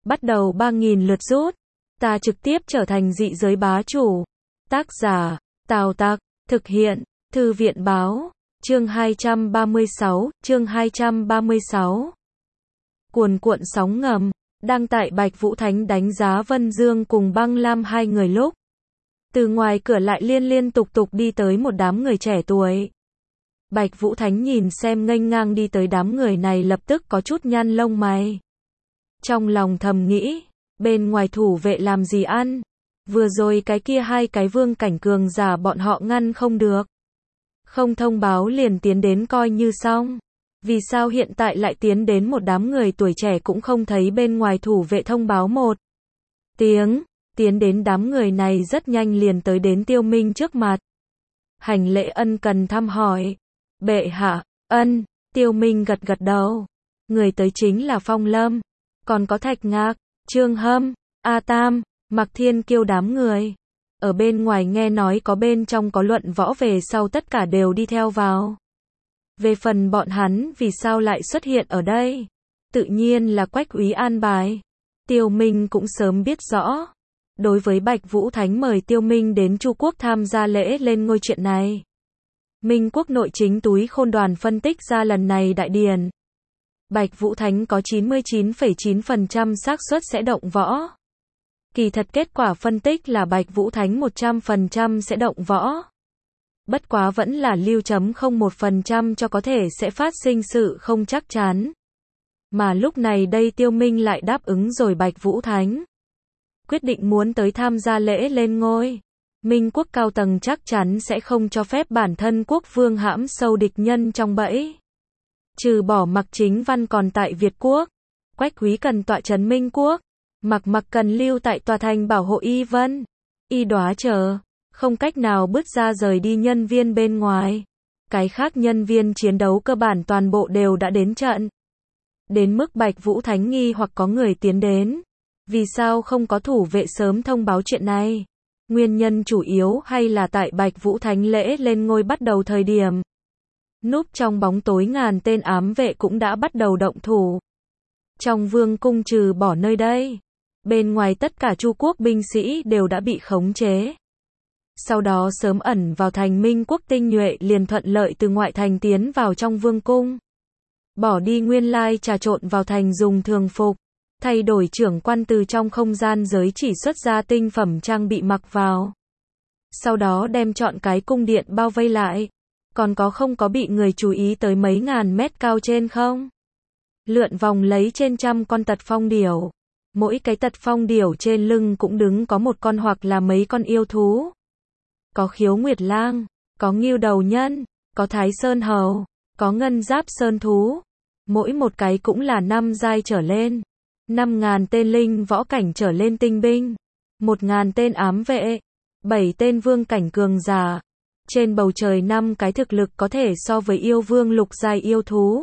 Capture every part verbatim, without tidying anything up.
bắt đầu ba nghìn lượt rút. Ta trực tiếp trở thành dị giới bá chủ. Tác giả, Tào Tặc, thực hiện, Thư viện báo, chương hai trăm ba mươi sáu, chương hai trăm ba mươi sáu. Cuồn cuộn sóng ngầm, đang tại Bạch Vũ Thánh đánh giá Vân Dương cùng Băng Lam hai người lúc. Từ ngoài cửa lại liên liên tục tục đi tới một đám người trẻ tuổi. Bạch Vũ Thánh nhìn xem nghênh ngang đi tới đám người này lập tức có chút nhăn lông mày. Trong lòng thầm nghĩ, bên ngoài thủ vệ làm gì ăn? Vừa rồi cái kia hai cái vương cảnh cường giả bọn họ ngăn không được. Không thông báo liền tiến đến coi như xong. Vì sao hiện tại lại tiến đến một đám người tuổi trẻ cũng không thấy bên ngoài thủ vệ thông báo một tiếng, tiến đến đám người này rất nhanh liền tới đến Tiêu Minh trước mặt. Hành lễ ân cần thăm hỏi. Bệ hạ, ân, Tiêu Minh gật gật đầu. Người tới chính là Phong Lâm, còn có Thạch Ngạc, Trương Hâm, A Tam, Mạc Thiên Kiêu đám người. Ở bên ngoài nghe nói có bên trong có luận võ về sau tất cả đều đi theo vào. Về phần bọn hắn vì sao lại xuất hiện ở đây? Tự nhiên là Quách úy an bài. Tiêu Minh cũng sớm biết rõ. Đối với Bạch Vũ Thánh mời Tiêu Minh đến Chu Quốc tham gia lễ lên ngôi chuyện này. Minh Quốc nội chính túi khôn đoàn phân tích ra lần này đại điển. Bạch Vũ Thánh có chín mươi chín phẩy chín phần trăm xác suất sẽ động võ. Kỳ thật kết quả phân tích là Bạch Vũ Thánh một trăm phần trăm sẽ động võ. Bất quá vẫn là lưu chấm không một phần trăm cho có thể sẽ phát sinh sự không chắc chắn. Mà lúc này đây Tiêu Minh lại đáp ứng rồi Bạch Vũ Thánh. Quyết định muốn tới tham gia lễ lên ngôi. Minh Quốc cao tầng chắc chắn sẽ không cho phép bản thân quốc vương hãm sâu địch nhân trong bẫy. Trừ bỏ Mạc Chính Văn còn tại Việt Quốc. Quách úy cần tọa trấn Minh Quốc. Mạc Mạc cần lưu tại tòa thành bảo hộ Y Vân. Y Đóa chờ. Không cách nào bước ra rời đi nhân viên bên ngoài. Cái khác nhân viên chiến đấu cơ bản toàn bộ đều đã đến trận. Đến mức Bạch Vũ Thánh nghi hoặc có người tiến đến. Vì sao không có thủ vệ sớm thông báo chuyện này? Nguyên nhân chủ yếu hay là tại Bạch Vũ Thánh lễ lên ngôi bắt đầu thời điểm. Núp trong bóng tối ngàn tên ám vệ cũng đã bắt đầu động thủ. Trong vương cung trừ bỏ nơi đây. Bên ngoài tất cả Chu Quốc binh sĩ đều đã bị khống chế. Sau đó sớm ẩn vào thành Minh Quốc tinh nhuệ liền thuận lợi từ ngoại thành tiến vào trong vương cung. Bỏ đi nguyên lai trà trộn vào thành dùng thường phục. Thay đổi trưởng quan từ trong không gian giới chỉ xuất ra tinh phẩm trang bị mặc vào. Sau đó đem chọn cái cung điện bao vây lại. Còn có không có bị người chú ý tới mấy ngàn mét cao trên không? Lượn vòng lấy trên trăm con tật phong điểu. Mỗi cái tật phong điểu trên lưng cũng đứng có một con hoặc là mấy con yêu thú. Có khiếu nguyệt lang, có ngưu đầu nhân, có thái sơn hầu, có ngân giáp sơn thú. Mỗi một cái cũng là năm giai trở lên. Năm ngàn tên linh võ cảnh trở lên tinh binh. Một ngàn tên ám vệ. Bảy tên vương cảnh cường giả. Trên bầu trời năm cái thực lực có thể so với yêu vương lục giai yêu thú.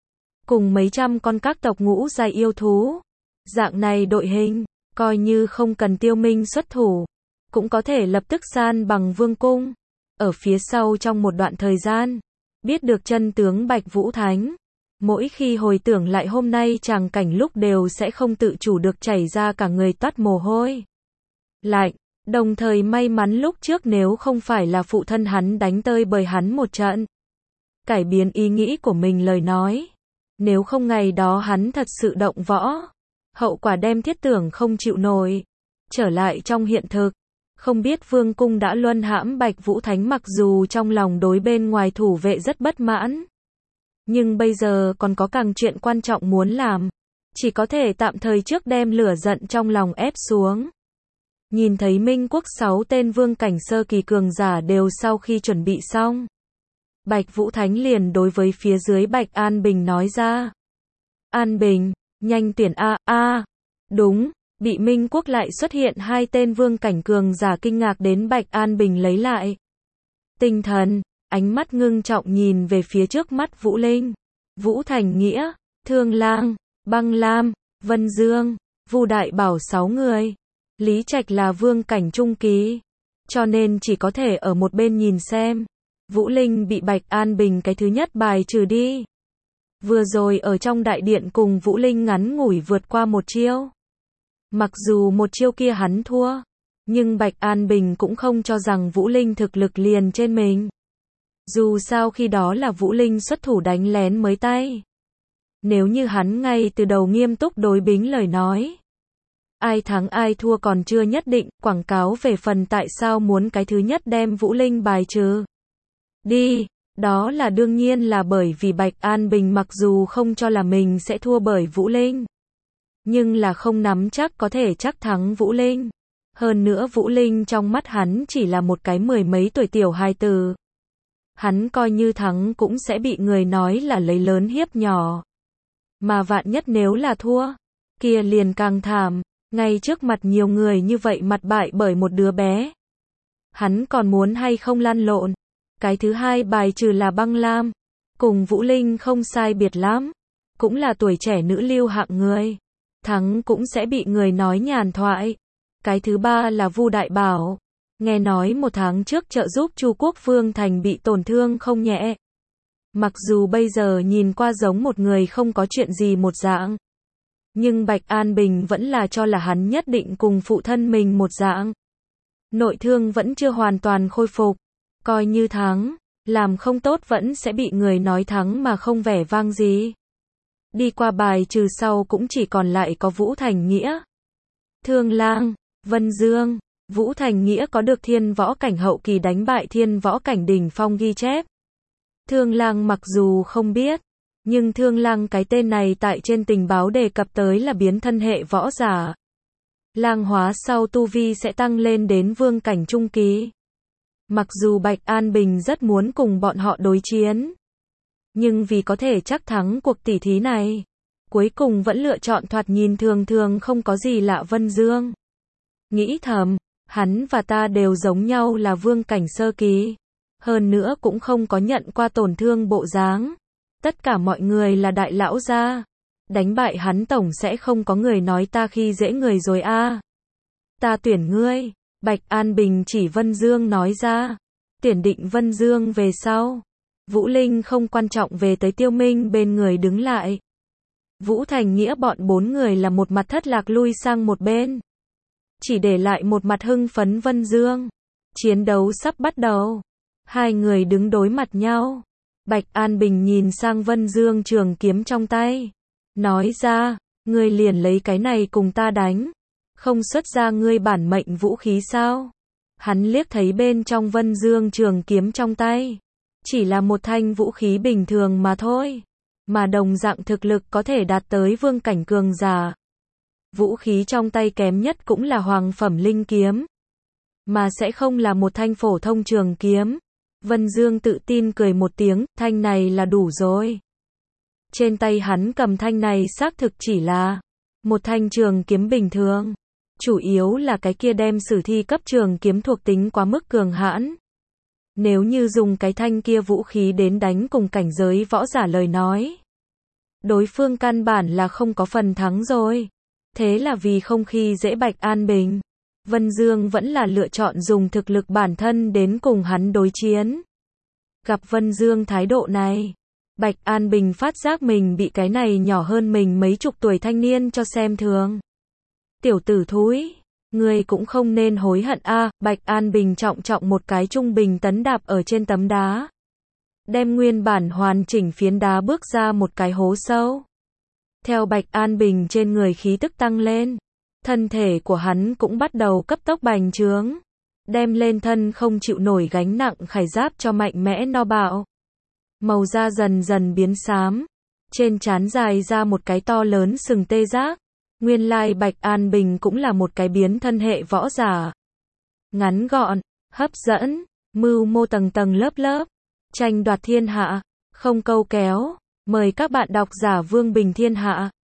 Cùng mấy trăm con các tộc ngũ giai yêu thú. Dạng này đội hình, coi như không cần Tiêu Minh xuất thủ. Cũng có thể lập tức san bằng vương cung. Ở phía sau trong một đoạn thời gian. Biết được chân tướng Bạch Vũ Thánh. Mỗi khi hồi tưởng lại hôm nay tràng cảnh lúc đều sẽ không tự chủ được chảy ra cả người toát mồ hôi lạnh, đồng thời may mắn lúc trước nếu không phải là phụ thân hắn đánh tơi bời hắn một trận. Cải biến ý nghĩ của mình lời nói. Nếu không ngày đó hắn thật sự động võ. Hậu quả đem thiết tưởng không chịu nổi. Trở lại trong hiện thực. Không biết vương cung đã luân hãm Bạch Vũ Thánh mặc dù trong lòng đối bên ngoài thủ vệ rất bất mãn. Nhưng bây giờ còn có càng chuyện quan trọng muốn làm. Chỉ có thể tạm thời trước đem lửa giận trong lòng ép xuống. Nhìn thấy Minh Quốc sáu tên vương cảnh sơ kỳ cường giả đều sau khi chuẩn bị xong. Bạch Vũ Thánh liền đối với phía dưới Bạch An Bình nói ra. An Bình, nhanh tuyển A, A. Đúng, bị Minh Quốc lại xuất hiện hai tên vương cảnh cường giả kinh ngạc đến Bạch An Bình lấy lại tinh thần. Ánh mắt ngưng trọng nhìn về phía trước mắt Vũ Linh, Vũ Thành Nghĩa, Thương Lang, Băng Lam, Vân Dương, Vu Đại Bảo sáu người. Lý Trạch là vương cảnh trung kỳ, cho nên chỉ có thể ở một bên nhìn xem. Vũ Linh bị Bạch An Bình cái thứ nhất bài trừ đi. Vừa rồi ở trong đại điện cùng Vũ Linh ngắn ngủi vượt qua một chiêu. Mặc dù một chiêu kia hắn thua, nhưng Bạch An Bình cũng không cho rằng Vũ Linh thực lực liền trên mình. Dù sao khi đó là Vũ Linh xuất thủ đánh lén mới tay. Nếu như hắn ngay từ đầu nghiêm túc đối bính lời nói, ai thắng ai thua còn chưa nhất định, quảng cáo về phần tại sao muốn cái thứ nhất đem Vũ Linh bài trừ đi, đó là đương nhiên là bởi vì Bạch An Bình mặc dù không cho là mình sẽ thua bởi Vũ Linh, nhưng là không nắm chắc có thể chắc thắng Vũ Linh. Hơn nữa Vũ Linh trong mắt hắn chỉ là một cái mười mấy tuổi tiểu hài tử. Hắn coi như thắng cũng sẽ bị người nói là lấy lớn hiếp nhỏ. Mà vạn nhất nếu là thua, kia liền càng thảm, ngay trước mặt nhiều người như vậy mặt bại bởi một đứa bé. Hắn còn muốn hay không lăn lộn. Cái thứ hai bài trừ là Băng Lam, cùng Vũ Linh không sai biệt lắm, cũng là tuổi trẻ nữ lưu hạng người. Thắng cũng sẽ bị người nói nhàn thoại. Cái thứ ba là Vu Đại Bảo, nghe nói một tháng trước trợ giúp Chu Quốc Phương Thành bị tổn thương không nhẹ. Mặc dù bây giờ nhìn qua giống một người không có chuyện gì một dạng, nhưng Bạch An Bình vẫn là cho là hắn nhất định cùng phụ thân mình một dạng. Nội thương vẫn chưa hoàn toàn khôi phục, coi như thắng, làm không tốt vẫn sẽ bị người nói thắng mà không vẻ vang gì. Đi qua bài trừ sau cũng chỉ còn lại có Vũ Thành Nghĩa, Thương Lang, Vân Dương. Vũ Thành Nghĩa có được thiên võ cảnh hậu kỳ đánh bại thiên võ cảnh đỉnh phong ghi chép. Thương Lang mặc dù không biết, nhưng Thương Lang cái tên này tại trên tình báo đề cập tới là biến thân hệ võ giả. Lang hóa sau tu vi sẽ tăng lên đến vương cảnh trung kỳ. Mặc dù Bạch An Bình rất muốn cùng bọn họ đối chiến, nhưng vì có thể chắc thắng cuộc tỉ thí này, cuối cùng vẫn lựa chọn thoạt nhìn thường thường không có gì lạ Vân Dương. Nghĩ thầm, hắn và ta đều giống nhau là vương cảnh sơ kỳ, hơn nữa cũng không có nhận qua tổn thương bộ dáng. Tất cả mọi người là đại lão gia, đánh bại hắn tổng sẽ không có người nói ta khi dễ người rồi a. Ta tuyển ngươi. Bạch An Bình chỉ Vân Dương nói ra. Tuyển định Vân Dương về sau, Vũ Linh không quan trọng về tới Tiêu Minh bên người đứng lại. Vũ Thành Nghĩa bọn bốn người là một mặt thất lạc lui sang một bên, chỉ để lại một mặt hưng phấn Vân Dương. Chiến đấu sắp bắt đầu, hai người đứng đối mặt nhau. Bạch An Bình nhìn sang Vân Dương trường kiếm trong tay, nói ra, ngươi liền lấy cái này cùng ta đánh, không xuất ra ngươi bản mệnh vũ khí sao? Hắn liếc thấy bên trong Vân Dương trường kiếm trong tay, chỉ là một thanh vũ khí bình thường mà thôi, mà đồng dạng thực lực có thể đạt tới vương cảnh cường giả. Vũ khí trong tay kém nhất cũng là hoàng phẩm linh kiếm, mà sẽ không là một thanh phổ thông trường kiếm. Vân Dương tự tin cười một tiếng, thanh này là đủ rồi. Trên tay hắn cầm thanh này xác thực chỉ là một thanh trường kiếm bình thường, chủ yếu là cái kia đem sử thi cấp trường kiếm thuộc tính quá mức cường hãn. Nếu như dùng cái thanh kia vũ khí đến đánh cùng cảnh giới võ giả lời nói, đối phương căn bản là không có phần thắng rồi. Thế là vì không khi dễ Bạch An Bình, Vân Dương vẫn là lựa chọn dùng thực lực bản thân đến cùng hắn đối chiến. Gặp Vân Dương thái độ này, Bạch An Bình phát giác mình bị cái này nhỏ hơn mình mấy chục tuổi thanh niên cho xem thường. Tiểu tử thúi, ngươi cũng không nên hối hận a. Bạch An Bình trọng trọng một cái trung bình tấn đạp ở trên tấm đá, đem nguyên bản hoàn chỉnh phiến đá bước ra một cái hố sâu. Theo Bạch An Bình trên người khí tức tăng lên, thân thể của hắn cũng bắt đầu cấp tốc bành trướng, đem lên thân không chịu nổi gánh nặng khải giáp cho mạnh mẽ no bạo. Màu da dần dần biến xám, trên trán dài ra một cái to lớn sừng tê giác. Nguyên lai Bạch An Bình cũng là một cái biến thân hệ võ giả. Ngắn gọn, hấp dẫn, mưu mô tầng tầng lớp lớp, tranh đoạt thiên hạ, không câu kéo. Mời các bạn đọc giả Vương Bình Thiên Hạ.